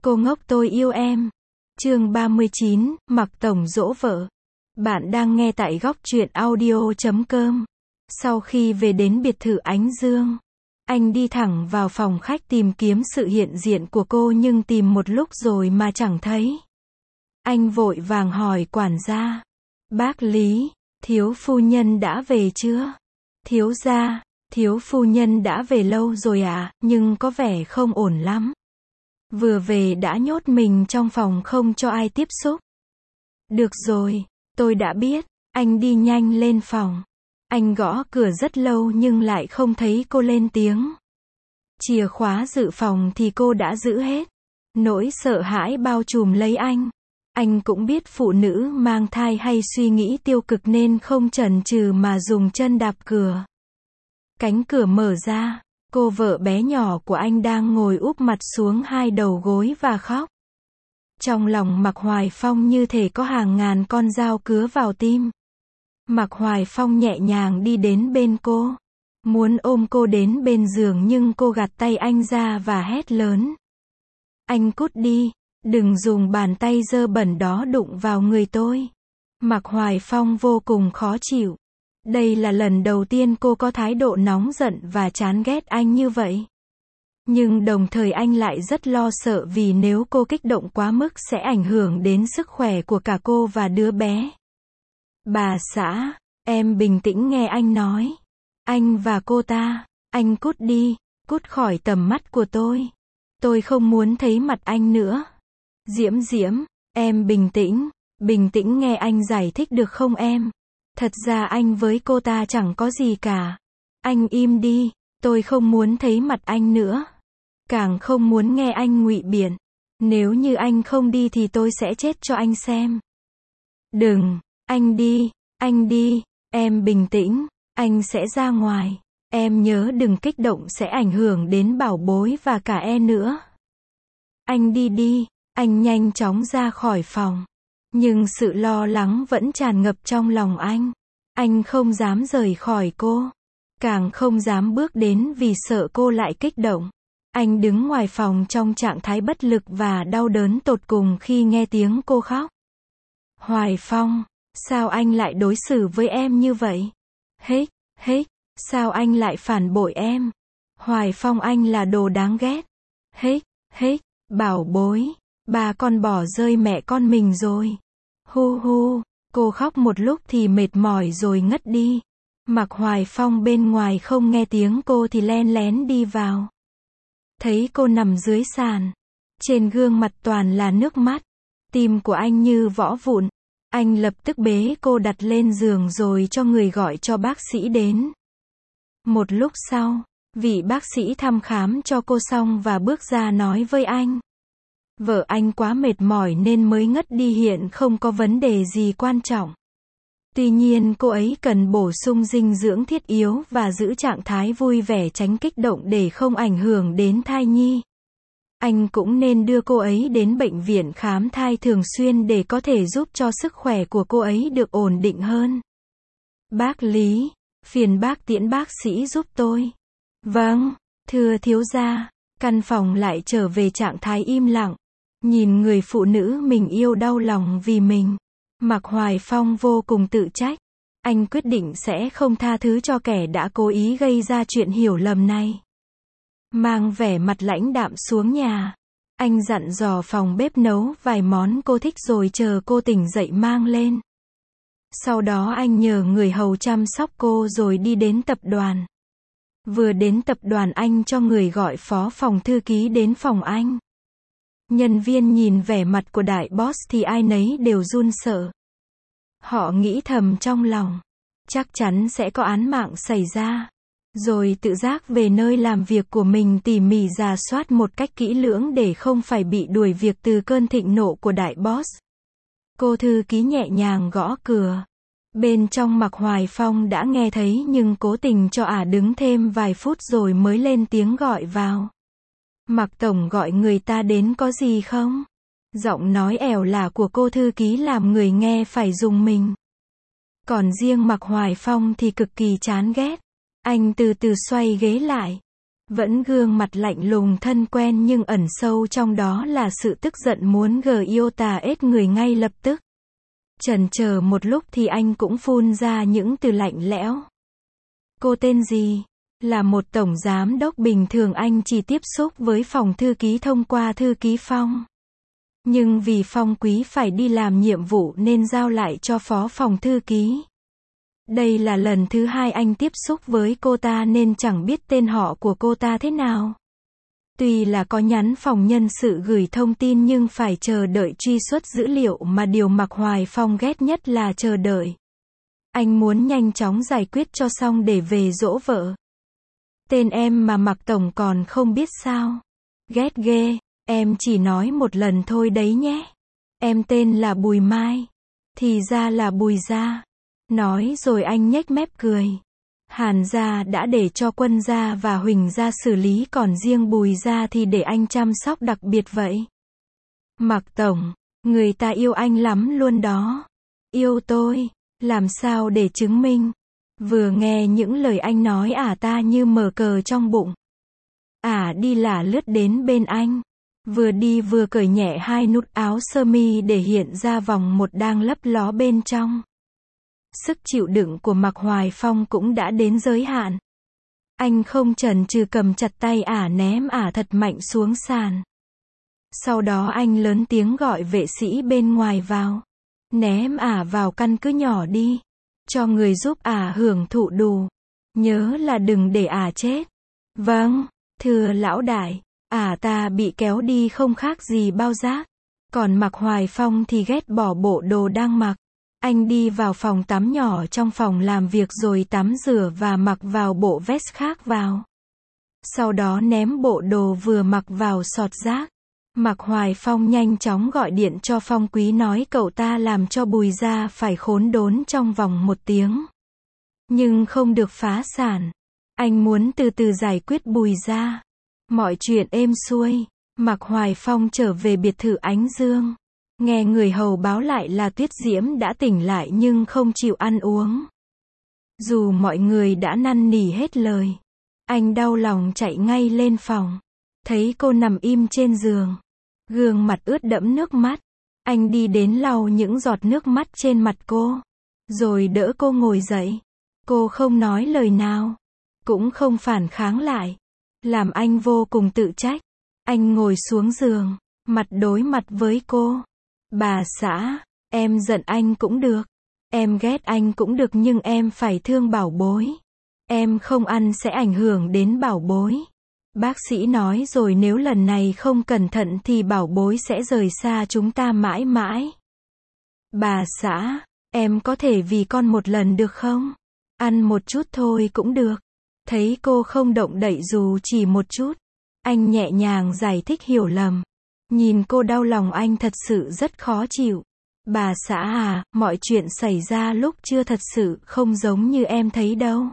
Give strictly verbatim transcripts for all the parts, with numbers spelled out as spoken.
Cô ngốc tôi yêu em. Chương ba mươi chín, Mạc Tổng dỗ vợ. Bạn đang nghe tại góc truyện audio chấm com. Sau khi về đến biệt thự Ánh Dương, anh đi thẳng vào phòng khách tìm kiếm sự hiện diện của cô nhưng tìm một lúc rồi mà chẳng thấy. Anh vội vàng hỏi quản gia. Bác Lý, thiếu phu nhân đã về chưa? Thiếu gia, thiếu phu nhân đã về lâu rồi ạ, à, nhưng có vẻ không ổn lắm. Vừa về đã nhốt mình trong phòng không cho ai tiếp xúc. Được rồi, tôi đã biết. Anh đi nhanh lên phòng. Anh gõ cửa rất lâu nhưng lại không thấy cô lên tiếng. Chìa khóa dự phòng thì cô đã giữ hết. Nỗi sợ hãi bao trùm lấy anh. Anh cũng biết phụ nữ mang thai hay suy nghĩ tiêu cực nên không chần chừ mà dùng chân đạp cửa. Cánh cửa mở ra, cô vợ bé nhỏ của anh đang ngồi úp mặt xuống hai đầu gối và khóc. Trong lòng Mạc Hoài Phong như thể có hàng ngàn con dao cứa vào tim. Mạc Hoài Phong nhẹ nhàng đi đến bên cô, muốn ôm cô đến bên giường nhưng cô gạt tay anh ra và hét lớn. Anh cút đi, đừng dùng bàn tay dơ bẩn đó đụng vào người tôi. Mạc Hoài Phong vô cùng khó chịu. Đây là lần đầu tiên cô có thái độ nóng giận và chán ghét anh như vậy. Nhưng đồng thời anh lại rất lo sợ vì nếu cô kích động quá mức sẽ ảnh hưởng đến sức khỏe của cả cô và đứa bé. Bà xã, em bình tĩnh nghe anh nói. Anh và cô ta, anh cút đi, cút khỏi tầm mắt của tôi. Tôi không muốn thấy mặt anh nữa. Diễm Diễm, em bình tĩnh, bình tĩnh nghe anh giải thích được không em? Thật ra anh với cô ta chẳng có gì cả. Anh im đi, tôi không muốn thấy mặt anh nữa. Càng không muốn nghe anh ngụy biện. Nếu như anh không đi thì tôi sẽ chết cho anh xem. Đừng, anh đi, anh đi, em bình tĩnh, anh sẽ ra ngoài. Em nhớ đừng kích động sẽ ảnh hưởng đến bảo bối và cả e nữa. Anh đi đi, anh nhanh chóng ra khỏi phòng. Nhưng sự lo lắng vẫn tràn ngập trong lòng anh. Anh không dám rời khỏi cô. Càng không dám bước đến vì sợ cô lại kích động. Anh đứng ngoài phòng trong trạng thái bất lực và đau đớn tột cùng khi nghe tiếng cô khóc. Hoài Phong, sao anh lại đối xử với em như vậy? Hếch, hếch, sao anh lại phản bội em? Hoài Phong anh là đồ đáng ghét. Hếch, hếch, bảo bối, ba con bỏ rơi mẹ con mình rồi. Hu hu, cô khóc một lúc thì mệt mỏi rồi ngất đi. Mạc Hoài Phong bên ngoài không nghe tiếng cô thì len lén đi vào. Thấy cô nằm dưới sàn. Trên gương mặt toàn là nước mắt. Tim của anh như vỡ vụn. Anh lập tức bế cô đặt lên giường rồi cho người gọi cho bác sĩ đến. Một lúc sau, vị bác sĩ thăm khám cho cô xong và bước ra nói với anh. Vợ anh quá mệt mỏi nên mới ngất đi, hiện không có vấn đề gì quan trọng. Tuy nhiên cô ấy cần bổ sung dinh dưỡng thiết yếu và giữ trạng thái vui vẻ tránh kích động để không ảnh hưởng đến thai nhi. Anh cũng nên đưa cô ấy đến bệnh viện khám thai thường xuyên để có thể giúp cho sức khỏe của cô ấy được ổn định hơn. Bác Lý, phiền bác tiễn bác sĩ giúp tôi. Vâng, thưa thiếu gia. Căn phòng lại trở về trạng thái im lặng. Nhìn người phụ nữ mình yêu đau lòng vì mình. Mạc Hoài Phong vô cùng tự trách. Anh quyết định sẽ không tha thứ cho kẻ đã cố ý gây ra chuyện hiểu lầm này. Mang vẻ mặt lãnh đạm xuống nhà. Anh dặn dò phòng bếp nấu vài món cô thích rồi chờ cô tỉnh dậy mang lên. Sau đó anh nhờ người hầu chăm sóc cô rồi đi đến tập đoàn. Vừa đến tập đoàn anh cho người gọi phó phòng thư ký đến phòng anh. Nhân viên nhìn vẻ mặt của đại boss thì ai nấy đều run sợ. Họ nghĩ thầm trong lòng, chắc chắn sẽ có án mạng xảy ra. Rồi tự giác về nơi làm việc của mình tỉ mỉ rà soát một cách kỹ lưỡng để không phải bị đuổi việc từ cơn thịnh nộ của đại boss. Cô thư ký nhẹ nhàng gõ cửa. Bên trong Mạc Hoài Phong đã nghe thấy nhưng cố tình cho ả đứng thêm vài phút rồi mới lên tiếng gọi vào. Mạc Tổng gọi người ta đến có gì không? Giọng nói ẻo lả của cô thư ký làm người nghe phải rùng mình. Còn riêng Mạc Hoài Phong thì cực kỳ chán ghét. Anh từ từ xoay ghế lại. Vẫn gương mặt lạnh lùng thân quen nhưng ẩn sâu trong đó là sự tức giận muốn gờ yêu tà ết người ngay lập tức. Chần chờ một lúc thì anh cũng phun ra những từ lạnh lẽo. Cô tên gì? Là một tổng giám đốc bình thường anh chỉ tiếp xúc với phòng thư ký thông qua thư ký Phong. Nhưng vì Phong Quý phải đi làm nhiệm vụ nên giao lại cho phó phòng thư ký. Đây là lần thứ hai anh tiếp xúc với cô ta nên chẳng biết tên họ của cô ta thế nào. Tuy là có nhắn phòng nhân sự gửi thông tin nhưng phải chờ đợi truy xuất dữ liệu mà điều Mạc Hoài Phong ghét nhất là chờ đợi. Anh muốn nhanh chóng giải quyết cho xong để về dỗ vợ. Tên em mà Mạc Tổng còn không biết sao? Ghét ghê, em chỉ nói một lần thôi đấy nhé. Em tên là Bùi Mai. Thì ra là Bùi gia. Nói rồi anh nhếch mép cười. Hàn gia đã để cho Quân gia và Huỳnh gia xử lý, còn riêng Bùi gia thì để anh chăm sóc đặc biệt vậy. Mạc Tổng, người ta yêu anh lắm luôn đó. Yêu tôi, làm sao để chứng minh? Vừa nghe những lời anh nói ả ta như mở cờ trong bụng. Ả đi lả lướt đến bên anh. Vừa đi vừa cởi nhẹ hai nút áo sơ mi để hiện ra vòng một đang lấp ló bên trong. Sức chịu đựng của Mạc Hoài Phong cũng đã đến giới hạn. Anh không chần chừ cầm chặt tay ả ném ả thật mạnh xuống sàn. Sau đó anh lớn tiếng gọi vệ sĩ bên ngoài vào. Ném ả vào căn cứ nhỏ đi. Cho người giúp ả hưởng thụ đủ. Nhớ là đừng để ả chết. Vâng, thưa lão đại. Ả ta bị kéo đi không khác gì bao giác. Còn Mạc Hoài Phong thì ghét bỏ bộ đồ đang mặc. Anh đi vào phòng tắm nhỏ trong phòng làm việc rồi tắm rửa và mặc vào bộ vest khác vào. Sau đó ném bộ đồ vừa mặc vào sọt rác. Mạc Hoài Phong nhanh chóng gọi điện cho Phong Quý nói cậu ta làm cho Bùi gia phải khốn đốn trong vòng một tiếng. Nhưng không được phá sản. Anh muốn từ từ giải quyết Bùi gia. Mọi chuyện êm xuôi. Mạc Hoài Phong trở về biệt thự Ánh Dương. Nghe người hầu báo lại là Tuyết Diễm đã tỉnh lại nhưng không chịu ăn uống. Dù mọi người đã năn nỉ hết lời. Anh đau lòng chạy ngay lên phòng. Thấy cô nằm im trên giường. Gương mặt ướt đẫm nước mắt. Anh đi đến lau những giọt nước mắt trên mặt cô. Rồi đỡ cô ngồi dậy. Cô không nói lời nào. Cũng không phản kháng lại. Làm anh vô cùng tự trách. Anh ngồi xuống giường. Mặt đối mặt với cô. Bà xã, em giận anh cũng được. Em ghét anh cũng được nhưng em phải thương bảo bối. Em không ăn sẽ ảnh hưởng đến bảo bối. Bác sĩ nói rồi nếu lần này không cẩn thận thì bảo bối sẽ rời xa chúng ta mãi mãi. Bà xã, em có thể vì con một lần được không? Ăn một chút thôi cũng được. Thấy cô không động đậy dù chỉ một chút. Anh nhẹ nhàng giải thích hiểu lầm. Nhìn cô đau lòng anh thật sự rất khó chịu. Bà xã à, mọi chuyện xảy ra lúc chưa thật sự không giống như em thấy đâu.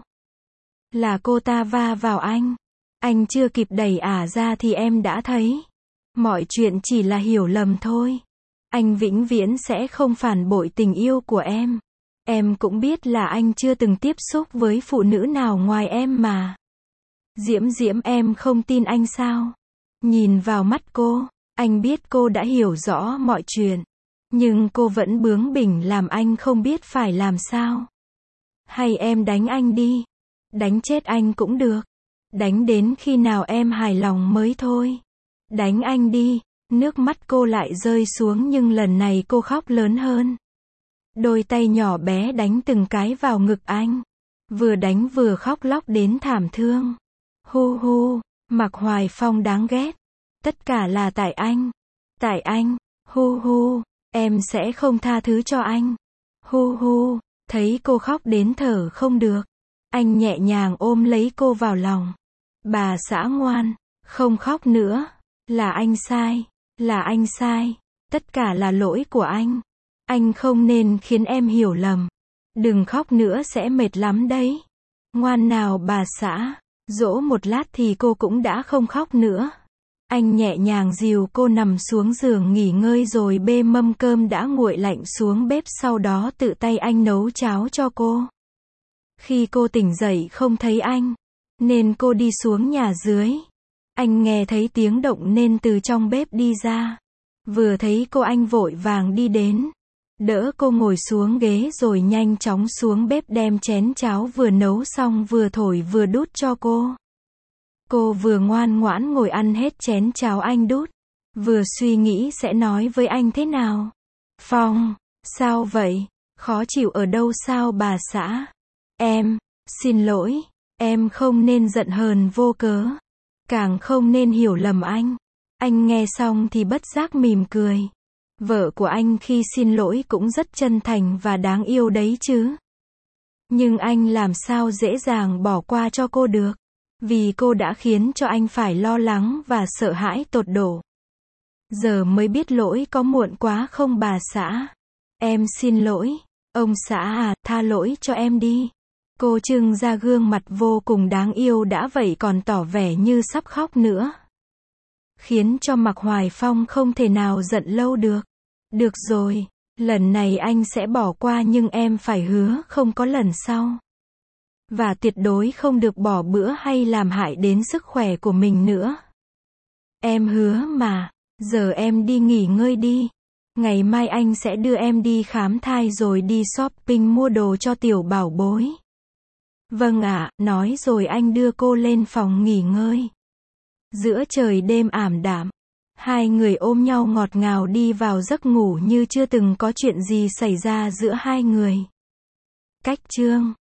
Là cô ta va vào anh. Anh chưa kịp đẩy ả ra thì em đã thấy. Mọi chuyện chỉ là hiểu lầm thôi. Anh vĩnh viễn sẽ không phản bội tình yêu của em. Em cũng biết là anh chưa từng tiếp xúc với phụ nữ nào ngoài em mà. Diễm Diễm em không tin anh sao? Nhìn vào mắt cô. Anh biết cô đã hiểu rõ mọi chuyện. Nhưng cô vẫn bướng bỉnh làm anh không biết phải làm sao. Hay em đánh anh đi. Đánh chết anh cũng được. Đánh đến khi nào em hài lòng mới thôi. Đánh anh đi. Nước mắt cô lại rơi xuống nhưng lần này cô khóc lớn hơn. Đôi tay nhỏ bé đánh từng cái vào ngực anh. Vừa đánh vừa khóc lóc đến thảm thương. Hu hu, Mạc Hoài Phong đáng ghét. Tất cả là tại anh. Tại anh. Hu hu, em sẽ không tha thứ cho anh. Hu hu, thấy cô khóc đến thở không được. Anh nhẹ nhàng ôm lấy cô vào lòng. Bà xã ngoan, không khóc nữa. Là anh sai. Là anh sai. Tất cả là lỗi của anh. Anh không nên khiến em hiểu lầm. Đừng khóc nữa sẽ mệt lắm đấy. Ngoan nào bà xã. Dỗ một lát thì cô cũng đã không khóc nữa. Anh nhẹ nhàng dìu cô nằm xuống giường nghỉ ngơi rồi bê mâm cơm đã nguội lạnh xuống bếp, sau đó tự tay anh nấu cháo cho cô. Khi cô tỉnh dậy không thấy anh, nên cô đi xuống nhà dưới. Anh nghe thấy tiếng động nên từ trong bếp đi ra. Vừa thấy cô anh vội vàng đi đến, đỡ cô ngồi xuống ghế rồi nhanh chóng xuống bếp đem chén cháo vừa nấu xong vừa thổi vừa đút cho cô. Cô vừa ngoan ngoãn ngồi ăn hết chén cháo anh đút, vừa suy nghĩ sẽ nói với anh thế nào. Phong, sao vậy? Khó chịu ở đâu sao bà xã? Em, xin lỗi, em không nên giận hờn vô cớ. Càng không nên hiểu lầm anh. Anh nghe xong thì bất giác mỉm cười. Vợ của anh khi xin lỗi cũng rất chân thành và đáng yêu đấy chứ. Nhưng anh làm sao dễ dàng bỏ qua cho cô được. Vì cô đã khiến cho anh phải lo lắng và sợ hãi tột độ. Giờ mới biết lỗi có muộn quá không bà xã? Em xin lỗi. Ông xã à, tha lỗi cho em đi. Cô trưng ra gương mặt vô cùng đáng yêu đã vậy còn tỏ vẻ như sắp khóc nữa. Khiến cho Mạc Hoài Phong không thể nào giận lâu được. Được rồi, lần này anh sẽ bỏ qua nhưng em phải hứa không có lần sau. Và tuyệt đối không được bỏ bữa hay làm hại đến sức khỏe của mình nữa. Em hứa mà, giờ em đi nghỉ ngơi đi. Ngày mai anh sẽ đưa em đi khám thai rồi đi shopping mua đồ cho tiểu bảo bối. Vâng ạ, nói rồi anh đưa cô lên phòng nghỉ ngơi. Giữa trời đêm ảm đạm, hai người ôm nhau ngọt ngào đi vào giấc ngủ như chưa từng có chuyện gì xảy ra giữa hai người. Cách chương